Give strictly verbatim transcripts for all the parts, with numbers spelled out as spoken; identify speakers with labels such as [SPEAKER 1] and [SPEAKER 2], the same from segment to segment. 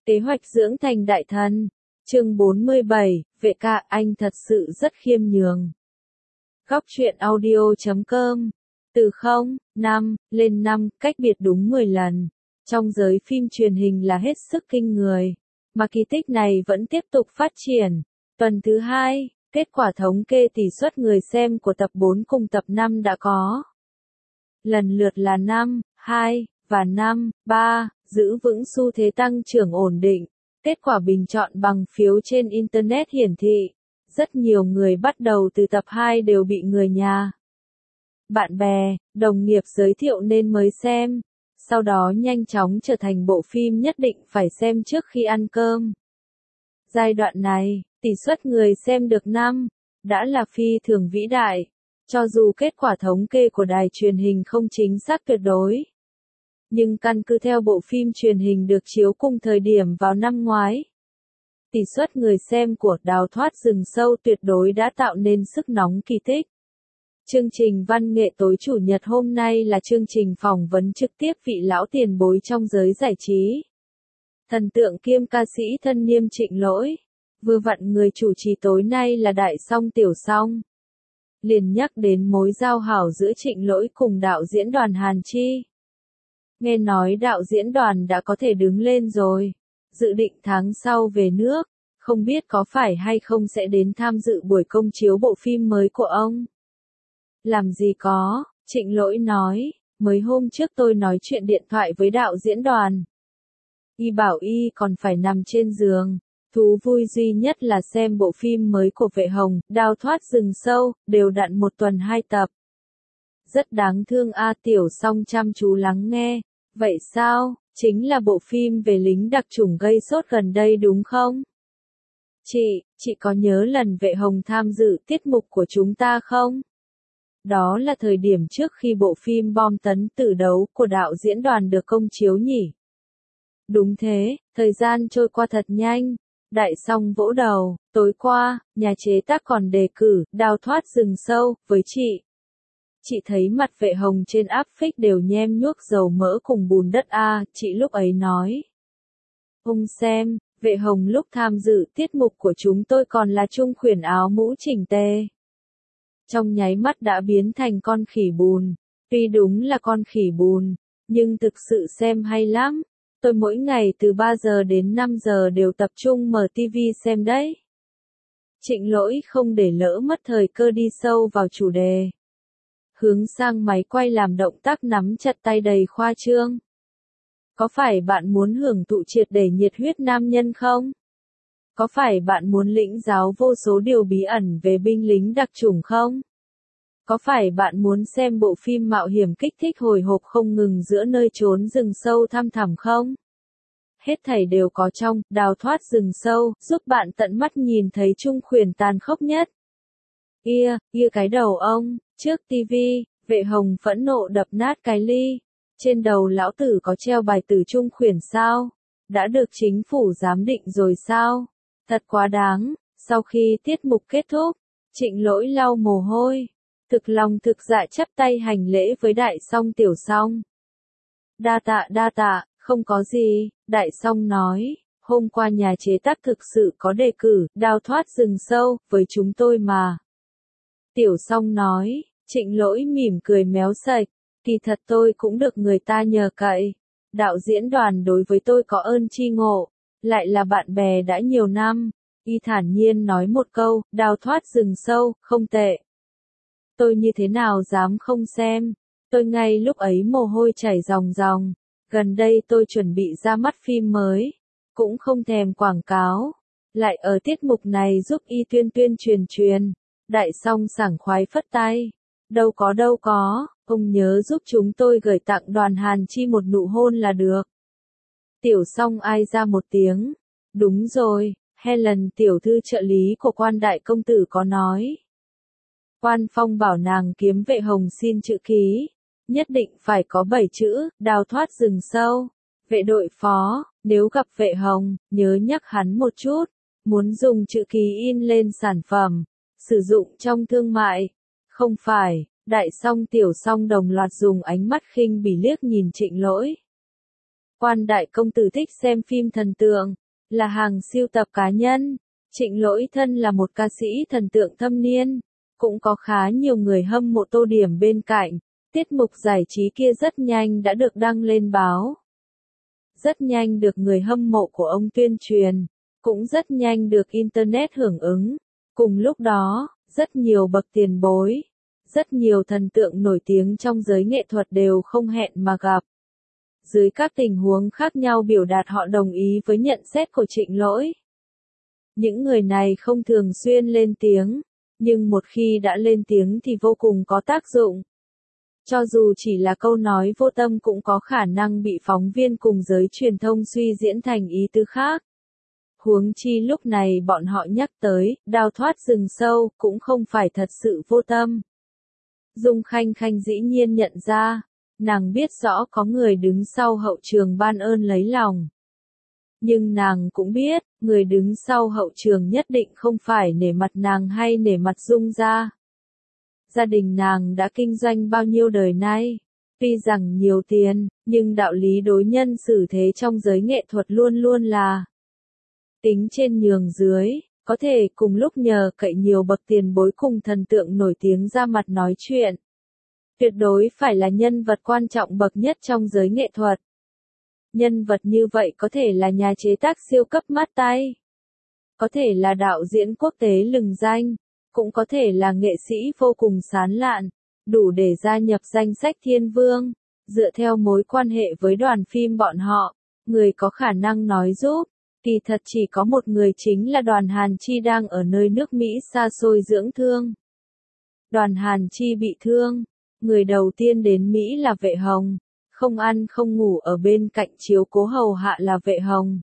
[SPEAKER 1] Kế hoạch dưỡng thành đại thần. Chương bốn mươi bảy, vệ ca, anh thật sự rất khiêm nhường. Góc truyện audio chấm com. Từ không, năm, lên năm, cách biệt đúng mười lần. Trong giới phim truyền hình là hết sức kinh người. Mà kỳ tích này vẫn tiếp tục phát triển. Tuần thứ hai, kết quả thống kê tỷ suất người xem của tập bốn cùng tập năm đã có. Lần lượt là năm, hai, và năm, ba, giữ vững xu thế tăng trưởng ổn định. Kết quả bình chọn bằng phiếu trên Internet hiển thị. Rất nhiều người bắt đầu từ tập hai đều bị người nhà, bạn bè, đồng nghiệp giới thiệu nên mới xem. Sau đó nhanh chóng trở thành bộ phim nhất định phải xem trước khi ăn cơm. Giai đoạn này, tỷ suất người xem được năm, đã là phi thường vĩ đại. Cho dù kết quả thống kê của đài truyền hình không chính xác tuyệt đối. Nhưng căn cứ theo bộ phim truyền hình được chiếu cùng thời điểm vào năm ngoái. Tỷ suất người xem của Đào thoát rừng sâu tuyệt đối đã tạo nên sức nóng kỳ tích. Chương trình văn nghệ tối chủ nhật hôm nay là chương trình phỏng vấn trực tiếp vị lão tiền bối trong giới giải trí. Thần tượng kiêm ca sĩ thân niêm Trịnh Lỗi. Vừa vặn người chủ trì tối nay là Đại Song Tiểu Song. Liền nhắc đến mối giao hảo giữa Trịnh Lỗi cùng đạo diễn Đoàn Hàn Chi. Nghe nói đạo diễn Đoàn đã có thể đứng lên rồi. Dự định tháng sau về nước. Không biết có phải hay không sẽ đến tham dự buổi công chiếu bộ phim mới của ông. Làm gì có, Trịnh Lỗi nói, mới hôm trước tôi nói chuyện điện thoại với đạo diễn Đoàn. Y bảo y còn phải nằm trên giường. Thú vui duy nhất là xem bộ phim mới của Vệ Hồng, Đào thoát rừng sâu, đều đặn một tuần hai tập. Rất đáng thương a. Tiểu Song chăm chú lắng nghe. Vậy sao, chính là bộ phim về lính đặc chủng gây sốt gần đây đúng không? Chị, chị có nhớ lần Vệ Hồng tham dự tiết mục của chúng ta không? Đó là thời điểm trước khi bộ phim Bom tấn tử đấu của đạo diễn Đoàn được công chiếu nhỉ? Đúng thế, thời gian trôi qua thật nhanh. Đại Song vỗ đầu, tối qua, nhà chế tác còn đề cử Đào thoát rừng sâu với chị. Chị thấy mặt Vệ Hồng trên áp phích đều nhem nhuốc dầu mỡ cùng bùn đất a, chị lúc ấy nói. Ông xem, Vệ Hồng lúc tham dự tiết mục của chúng tôi còn là trung khuyển áo mũ chỉnh tề. Trong nháy mắt đã biến thành con khỉ bùn. Tuy đúng là con khỉ bùn, nhưng thực sự xem hay lắm. Tôi mỗi ngày từ ba giờ đến năm giờ đều tập trung mở ti vi xem đấy. Trịnh Lỗi không để lỡ mất thời cơ đi sâu vào chủ đề. Hướng sang máy quay làm động tác nắm chặt tay đầy khoa trương. Có phải bạn muốn hưởng thụ triệt để nhiệt huyết nam nhân không? Có phải bạn muốn lĩnh giáo vô số điều bí ẩn về binh lính đặc chủng không? Có phải bạn muốn xem bộ phim mạo hiểm kích thích hồi hộp không ngừng giữa nơi trốn rừng sâu thăm thẳm không? Hết thảy đều có trong Đào thoát rừng sâu, giúp bạn tận mắt nhìn thấy Trung khuyển tàn khốc nhất. Ia, ia cái đầu ông, trước ti vi, Vệ Hồng phẫn nộ đập nát cái ly. Trên đầu lão tử có treo bài tử Trung khuyển sao? Đã được chính phủ giám định rồi sao? Thật quá đáng. Sau khi tiết mục kết thúc, Trịnh Lỗi lau mồ hôi. Thực lòng thực dạ chắp tay hành lễ với Đại Song Tiểu Song. Đa tạ đa tạ, không có gì, Đại Song nói. Hôm qua nhà chế tác thực sự có đề cử Đào thoát rừng sâu với chúng tôi mà. Tiểu Song nói, Trịnh Lỗi mỉm cười méo sạch. Kỳ thật tôi cũng được người ta nhờ cậy. Đạo diễn Đoàn đối với tôi có ơn chi ngộ. Lại là bạn bè đã nhiều năm. Y thản nhiên nói một câu, Đào thoát rừng sâu, không tệ. Tôi như thế nào dám không xem. Tôi ngay lúc ấy mồ hôi chảy ròng ròng. Gần đây tôi chuẩn bị ra mắt phim mới. Cũng không thèm quảng cáo. Lại ở tiết mục này giúp y tuyên tuyên truyền truyền. Đại Song sảng khoái phất tay. Đâu có đâu có, ông nhớ giúp chúng tôi gửi tặng Đoàn Hàn Chi một nụ hôn là được. Tiểu Song ai ra một tiếng. Đúng rồi, Helen tiểu thư trợ lý của quan đại công tử có nói. Quan Phong bảo nàng kiếm Vệ Hồng xin chữ ký. Nhất định phải có bảy chữ, Đào thoát rừng sâu. Vệ đội phó, nếu gặp Vệ Hồng, nhớ nhắc hắn một chút. Muốn dùng chữ ký in lên sản phẩm. Sử dụng trong thương mại. Không phải, Đại Song Tiểu Song đồng loạt dùng ánh mắt khinh bỉ liếc nhìn Trịnh Lỗi. Quan đại công tử thích xem phim thần tượng, là hàng sưu tập cá nhân. Trịnh Lỗi thân là một ca sĩ thần tượng thâm niên, cũng có khá nhiều người hâm mộ tô điểm bên cạnh. Tiết mục giải trí kia rất nhanh đã được đăng lên báo. Rất nhanh được người hâm mộ của ông tuyên truyền, cũng rất nhanh được Internet hưởng ứng. Cùng lúc đó, rất nhiều bậc tiền bối, rất nhiều thần tượng nổi tiếng trong giới nghệ thuật đều không hẹn mà gặp. Dưới các tình huống khác nhau biểu đạt họ đồng ý với nhận xét của Trịnh Lỗi. Những người này không thường xuyên lên tiếng, nhưng một khi đã lên tiếng thì vô cùng có tác dụng. Cho dù chỉ là câu nói vô tâm cũng có khả năng bị phóng viên cùng giới truyền thông suy diễn thành ý tứ khác. Huống chi lúc này bọn họ nhắc tới, đao thoát rừng sâu, cũng không phải thật sự vô tâm. Dung Khanh Khanh dĩ nhiên nhận ra, nàng biết rõ có người đứng sau hậu trường ban ơn lấy lòng. Nhưng nàng cũng biết, người đứng sau hậu trường nhất định không phải nể mặt nàng hay nể mặt Dung gia. Gia đình nàng đã kinh doanh bao nhiêu đời nay, tuy rằng nhiều tiền, nhưng đạo lý đối nhân xử thế trong giới nghệ thuật luôn luôn là tính trên nhường dưới, có thể cùng lúc nhờ cậy nhiều bậc tiền bối cùng thần tượng nổi tiếng ra mặt nói chuyện. Tuyệt đối phải là nhân vật quan trọng bậc nhất trong giới nghệ thuật. Nhân vật như vậy có thể là nhà chế tác siêu cấp mát tay, có thể là đạo diễn quốc tế lừng danh, cũng có thể là nghệ sĩ vô cùng sán lạn, đủ để gia nhập danh sách thiên vương. Dựa theo mối quan hệ với đoàn phim bọn họ, người có khả năng nói giúp, kỳ thật chỉ có một người, chính là Đoàn Hàn Chi đang ở nơi nước Mỹ xa xôi dưỡng thương. Đoàn Hàn Chi bị thương, người đầu tiên đến Mỹ là Vệ Hồng, không ăn không ngủ ở bên cạnh chiếu cố hầu hạ là Vệ Hồng.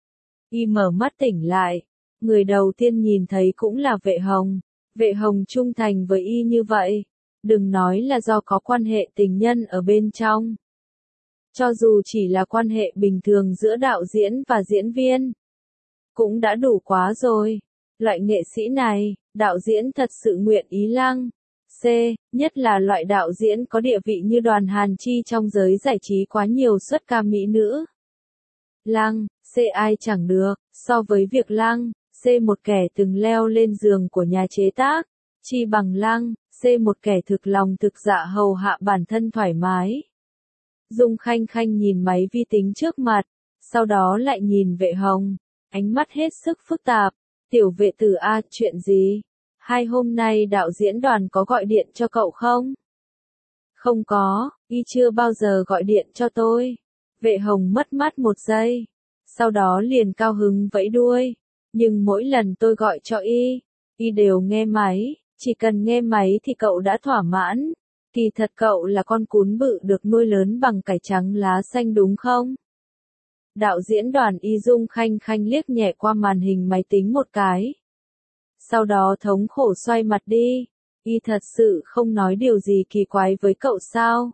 [SPEAKER 1] Y mở mắt tỉnh lại, người đầu tiên nhìn thấy cũng là Vệ Hồng. Vệ Hồng trung thành với y như vậy, đừng nói là do có quan hệ tình nhân ở bên trong. Cho dù chỉ là quan hệ bình thường giữa đạo diễn và diễn viên, cũng đã đủ quá rồi. Loại nghệ sĩ này, đạo diễn thật sự nguyện ý lăng. C. Nhất là loại đạo diễn có địa vị như Đoàn Hàn Chi trong giới giải trí quá nhiều xuất ca mỹ nữ. Lăng, C ai chẳng được, so với việc lăng, C một kẻ từng leo lên giường của nhà chế tác, chi bằng lăng, C một kẻ thực lòng thực dạ hầu hạ bản thân thoải mái. Dung Khanh Khanh nhìn máy vi tính trước mặt, sau đó lại nhìn Vệ Hồng, ánh mắt hết sức phức tạp. Tiểu Vệ tử a, chuyện gì? Hai hôm nay đạo diễn Đoàn có gọi điện cho cậu không? Không có, y chưa bao giờ gọi điện cho tôi. Vệ Hồng mất mát một giây, sau đó liền cao hứng vẫy đuôi. Nhưng mỗi lần tôi gọi cho y, y đều nghe máy, chỉ cần nghe máy thì cậu đã thỏa mãn. Kỳ thật cậu là con cún bự được nuôi lớn bằng cải trắng lá xanh đúng không? Đạo diễn Đoàn y Dung Khanh Khanh liếc nhẹ qua màn hình máy tính một cái. Sau đó thống khổ xoay mặt đi, y thật sự không nói điều gì kỳ quái với cậu sao?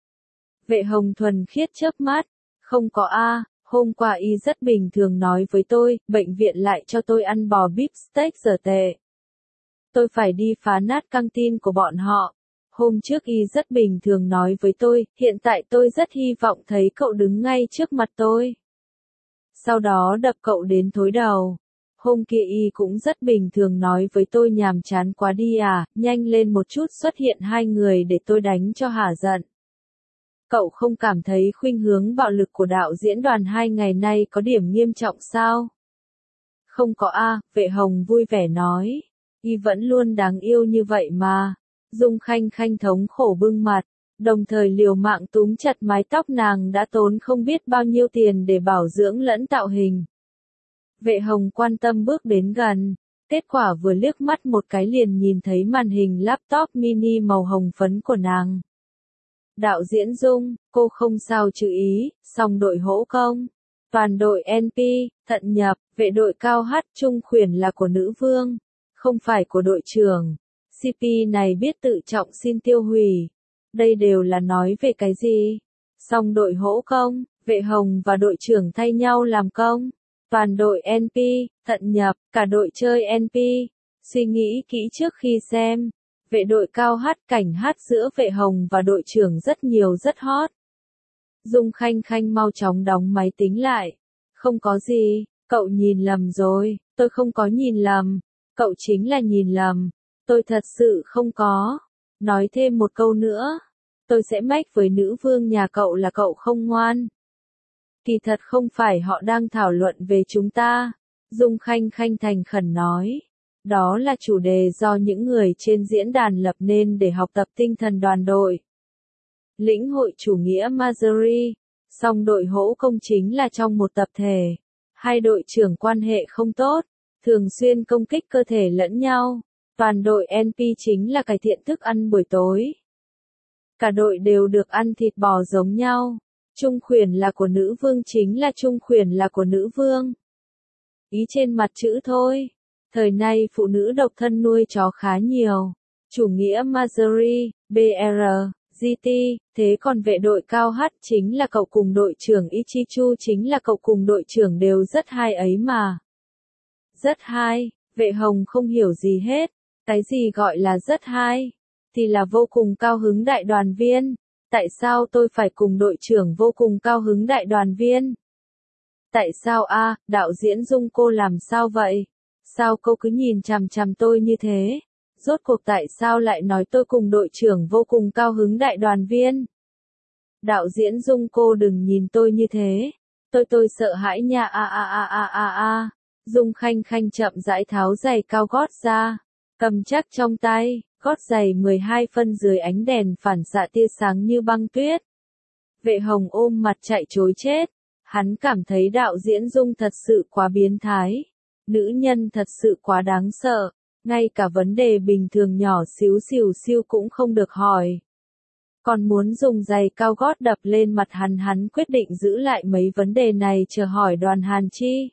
[SPEAKER 1] Vệ Hồng thuần khiết chớp mắt, không có a. Hôm qua y rất bình thường nói với tôi, bệnh viện lại cho tôi ăn bò bíp steak giờ tệ. Tôi phải đi phá nát căng tin của bọn họ. Hôm trước y rất bình thường nói với tôi, hiện tại tôi rất hy vọng thấy cậu đứng ngay trước mặt tôi. Sau đó đập cậu đến thối đầu. Hôm kia y cũng rất bình thường nói với tôi, nhàm chán quá đi à, nhanh lên một chút xuất hiện hai người để tôi đánh cho hả giận. Cậu không cảm thấy khuynh hướng bạo lực của đạo diễn Đoàn hai ngày nay có điểm nghiêm trọng sao? Không có a, Vệ Hồng vui vẻ nói. Y vẫn luôn đáng yêu như vậy mà. Dung Khanh Khanh thống khổ bưng mặt, đồng thời liều mạng túm chặt mái tóc nàng đã tốn không biết bao nhiêu tiền để bảo dưỡng lẫn tạo hình. Vệ Hồng quan tâm bước đến gần, kết quả vừa liếc mắt một cái liền nhìn thấy màn hình laptop mini màu hồng phấn của nàng. Đạo diễn Dung, cô không sao chứ ý, song đội hỗ công. Toàn đội en pê, thận nhập, vệ đội cao hát trung khuyển là của nữ vương, không phải của đội trưởng. xê pê này biết tự trọng xin tiêu hủy. Đây đều là nói về cái gì? Song đội hỗ công, Vệ Hồng và đội trưởng thay nhau làm công. Toàn đội en pê, thận nhập, cả đội chơi en pê. Suy nghĩ kỹ trước khi xem. Vệ đội cao hát cảnh hát giữa Vệ Hồng và đội trưởng rất nhiều rất hot. Dung Khanh Khanh mau chóng đóng máy tính lại. Không có gì, cậu nhìn lầm rồi, tôi không có nhìn lầm, cậu chính là nhìn lầm, tôi thật sự không có. Nói thêm một câu nữa, tôi sẽ mách với nữ vương nhà cậu là cậu không ngoan. Kỳ thật không phải họ đang thảo luận về chúng ta, Dung Khanh Khanh thành khẩn nói. Đó là chủ đề do những người trên diễn đàn lập nên để học tập tinh thần đoàn đội. Lĩnh hội chủ nghĩa Marjorie, song đội hỗ công chính là trong một tập thể. Hai đội trưởng quan hệ không tốt, thường xuyên công kích cơ thể lẫn nhau. Toàn đội en pê chính là cải thiện thức ăn buổi tối. Cả đội đều được ăn thịt bò giống nhau. Trung khuyển là của nữ vương chính là trung khuyển là của nữ vương. Ý trên mặt chữ thôi. Thời nay phụ nữ độc thân nuôi chó khá nhiều. Chủ nghĩa Marjorie, bê rờ, giê tê, thế còn vệ đội cao H chính là cậu cùng đội trưởng Ichichu chính là cậu cùng đội trưởng đều rất hay ấy mà. Rất hay, vệ hồng không hiểu gì hết. Cái gì gọi là rất hay? Thì là vô cùng cao hứng đại đoàn viên. Tại sao tôi phải cùng đội trưởng vô cùng cao hứng đại đoàn viên? Tại sao a, đạo diễn Dung cô làm sao vậy? Sao cô cứ nhìn chằm chằm tôi như thế? Rốt cuộc tại sao lại nói tôi cùng đội trưởng vô cùng cao hứng đại đoàn viên? Đạo diễn Dung cô đừng nhìn tôi như thế. Tôi tôi sợ hãi nha a a a a a a. Dung Khanh Khanh chậm rãi tháo giày cao gót ra, cầm chắc trong tay, gót giày mười hai phân dưới ánh đèn phản xạ tia sáng như băng tuyết. Vệ hồng ôm mặt chạy trối chết. Hắn cảm thấy đạo diễn Dung thật sự quá biến thái. Nữ nhân thật sự quá đáng sợ. Ngay cả vấn đề bình thường nhỏ xíu xìu xiu cũng không được hỏi. Còn muốn dùng giày cao gót đập lên mặt hắn hắn quyết định giữ lại mấy vấn đề này chờ hỏi Đoàn Hàn Chi.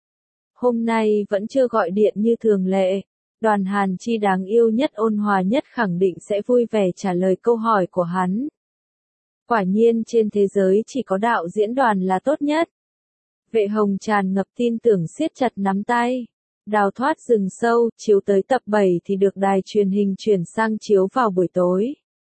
[SPEAKER 1] Hôm nay vẫn chưa gọi điện như thường lệ. Đoàn Hàn Chi đáng yêu nhất ôn hòa nhất khẳng định sẽ vui vẻ trả lời câu hỏi của hắn. Quả nhiên trên thế giới chỉ có đạo diễn Đoàn là tốt nhất. Vệ hồng tràn ngập tin tưởng siết chặt nắm tay. Đào thoát rừng sâu, chiếu tới tập bảy thì được đài truyền hình chuyển sang chiếu vào buổi tối.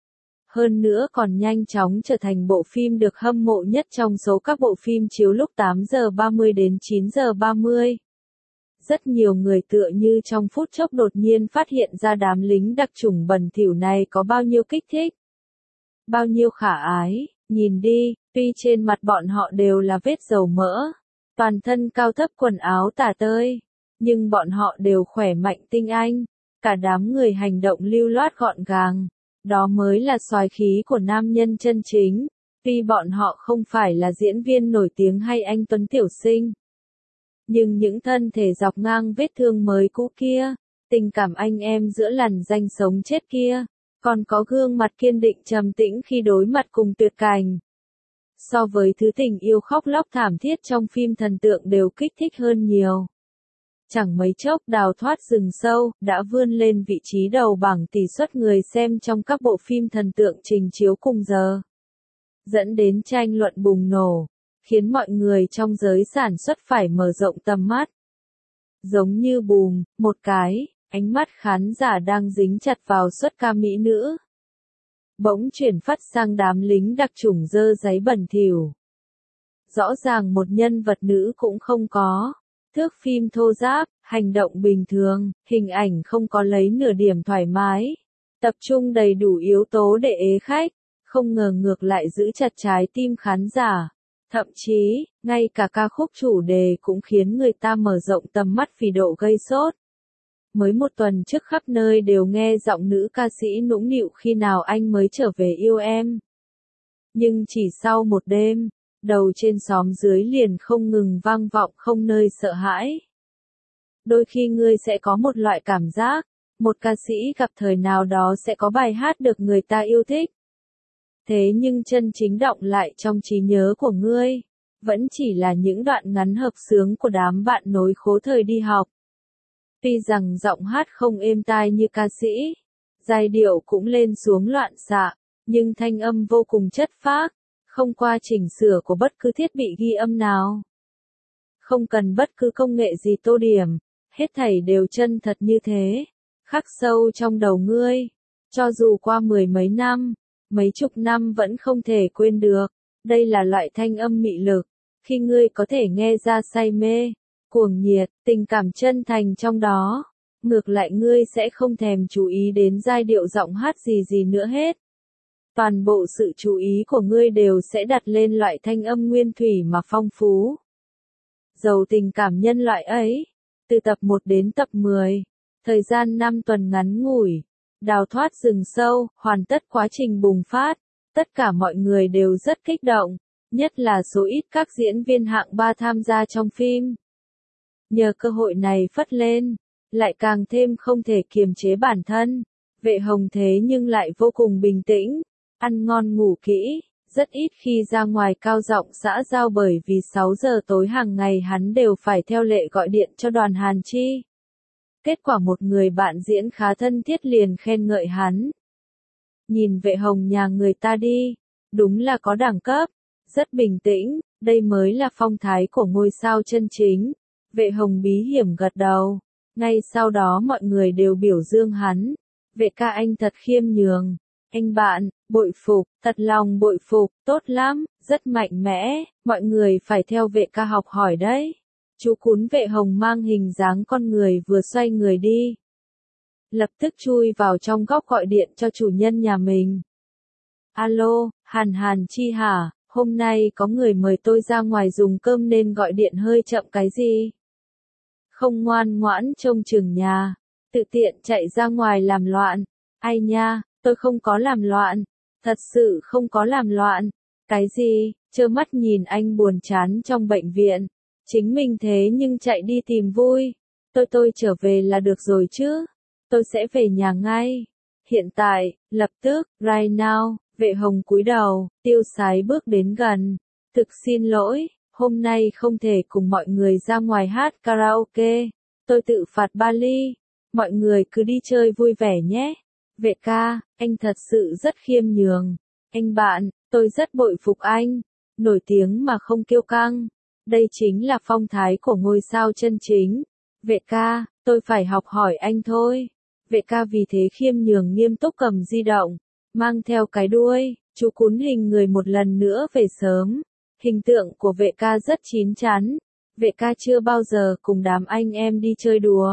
[SPEAKER 1] Hơn nữa còn nhanh chóng trở thành bộ phim được hâm mộ nhất trong số các bộ phim chiếu lúc tám giờ ba mươi đến chín giờ ba mươi. Rất nhiều người tựa như trong phút chốc đột nhiên phát hiện ra đám lính đặc chủng bẩn thỉu này có bao nhiêu kích thích. Bao nhiêu khả ái, nhìn đi, tuy trên mặt bọn họ đều là vết dầu mỡ, toàn thân cao thấp quần áo tả tơi, nhưng bọn họ đều khỏe mạnh tinh anh, cả đám người hành động lưu loát gọn gàng, đó mới là soái khí của nam nhân chân chính, tuy bọn họ không phải là diễn viên nổi tiếng hay anh Tuấn Tiểu Sinh. Nhưng những thân thể dọc ngang vết thương mới cũ kia, tình cảm anh em giữa lằn ranh sống chết kia, còn có gương mặt kiên định trầm tĩnh khi đối mặt cùng tuyệt cảnh. So với thứ tình yêu khóc lóc thảm thiết trong phim thần tượng đều kích thích hơn nhiều. Chẳng mấy chốc Đào thoát rừng sâu đã vươn lên vị trí đầu bảng tỷ suất người xem trong các bộ phim thần tượng trình chiếu cùng giờ. Dẫn đến tranh luận bùng nổ, khiến mọi người trong giới sản xuất phải mở rộng tầm mắt. Giống như bùm, một cái, ánh mắt khán giả đang dính chặt vào suất ca mỹ nữ. Bỗng chuyển phát sang đám lính đặc chủng dơ giấy bẩn thỉu. Rõ ràng một nhân vật nữ cũng không có. Thước phim thô ráp, hành động bình thường, hình ảnh không có lấy nửa điểm thoải mái. Tập trung đầy đủ yếu tố để ế khách, không ngờ ngược lại giữ chặt trái tim khán giả. Thậm chí, ngay cả ca khúc chủ đề cũng khiến người ta mở rộng tầm mắt vì độ gây sốt. Mới một tuần trước khắp nơi đều nghe giọng nữ ca sĩ nũng nịu khi nào anh mới trở về yêu em. Nhưng chỉ sau một đêm, đầu trên xóm dưới liền không ngừng vang vọng không nơi sợ hãi. Đôi khi ngươi sẽ có một loại cảm giác, một ca sĩ gặp thời nào đó sẽ có bài hát được người ta yêu thích. Thế nhưng chân chính động lại trong trí nhớ của ngươi, vẫn chỉ là những đoạn ngắn hợp xướng của đám bạn nối khố thời đi học. Tuy rằng giọng hát không êm tai như ca sĩ, giai điệu cũng lên xuống loạn xạ, nhưng thanh âm vô cùng chất phác, không qua chỉnh sửa của bất cứ thiết bị ghi âm nào. Không cần bất cứ công nghệ gì tô điểm, hết thảy đều chân thật như thế, khắc sâu trong đầu ngươi, cho dù qua mười mấy năm, mấy chục năm vẫn không thể quên được. Đây là loại thanh âm mị lực, khi ngươi có thể nghe ra say mê, cuồng nhiệt, tình cảm chân thành trong đó. Ngược lại ngươi sẽ không thèm chú ý đến giai điệu giọng hát gì gì nữa hết. Toàn bộ sự chú ý của ngươi đều sẽ đặt lên loại thanh âm nguyên thủy mà phong phú, giàu tình cảm nhân loại ấy. Từ tập một đến tập mười, thời gian năm tuần ngắn ngủi, đào thoát rừng sâu, hoàn tất quá trình bùng phát. Tất cả mọi người đều rất kích động, nhất là số ít các diễn viên hạng ba tham gia trong phim. Nhờ cơ hội này phất lên, lại càng thêm không thể kiềm chế bản thân. Vệ Hồng thế nhưng lại vô cùng bình tĩnh, ăn ngon ngủ kỹ, rất ít khi ra ngoài cao giọng xã giao bởi vì sáu giờ tối hàng ngày hắn đều phải theo lệ gọi điện cho Đoàn Hàn Chi. Kết quả một người bạn diễn khá thân thiết liền khen ngợi hắn. Nhìn Vệ Hồng nhà người ta đi, đúng là có đẳng cấp, rất bình tĩnh, đây mới là phong thái của ngôi sao chân chính. Vệ Hồng bí hiểm gật đầu, ngay sau đó mọi người đều biểu dương hắn. Vệ ca anh thật khiêm nhường, anh bạn, bội phục, thật lòng bội phục, tốt lắm, rất mạnh mẽ, mọi người phải theo vệ ca học hỏi đấy. Chú cún Vệ Hồng mang hình dáng con người vừa xoay người đi, lập tức chui vào trong góc gọi điện cho chủ nhân nhà mình. Alo, Hàn Hàn Chi hả, hôm nay có người mời tôi ra ngoài dùng cơm nên gọi điện hơi chậm cái gì? Không ngoan ngoãn trông chừng nhà, tự tiện chạy ra ngoài làm loạn. Ai nha, tôi không có làm loạn, thật sự không có làm loạn. Cái gì, trơ mắt nhìn anh buồn chán trong bệnh viện, chính mình thế nhưng chạy đi tìm vui. Tôi tôi trở về là được rồi chứ, tôi sẽ về nhà ngay. Hiện tại, lập tức, right now. Vệ Hồng cúi đầu, tiêu sái bước đến gần. Thực xin lỗi, hôm nay không thể cùng mọi người ra ngoài hát karaoke. Tôi tự phạt ba ly. Mọi người cứ đi chơi vui vẻ nhé. Vệ ca, anh thật sự rất khiêm nhường. Anh bạn, tôi rất bội phục anh. Nổi tiếng mà không kiêu căng. Đây chính là phong thái của ngôi sao chân chính. Vệ ca, tôi phải học hỏi anh thôi. Vệ ca vì thế khiêm nhường nghiêm túc cầm di động, mang theo cái đuôi, chú cún hình người một lần nữa về sớm. Hình tượng của vệ ca rất chín chắn. Vệ ca chưa bao giờ cùng đám anh em đi chơi đùa.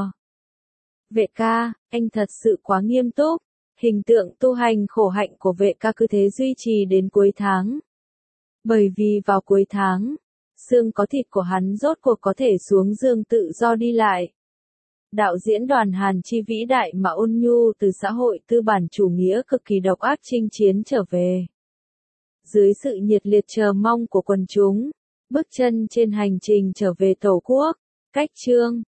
[SPEAKER 1] Vệ ca, anh thật sự quá nghiêm túc. Hình tượng tu hành khổ hạnh của vệ ca cứ thế duy trì đến cuối tháng. Bởi vì vào cuối tháng, xương có thịt của hắn rốt cuộc có thể xuống giường tự do đi lại. Đạo diễn Đoàn Hàn Chi vĩ đại mà ôn nhu từ xã hội tư bản chủ nghĩa cực kỳ độc ác chinh chiến trở về. Dưới sự nhiệt liệt chờ mong của quần chúng, bước chân trên hành trình trở về Tổ quốc, cách chương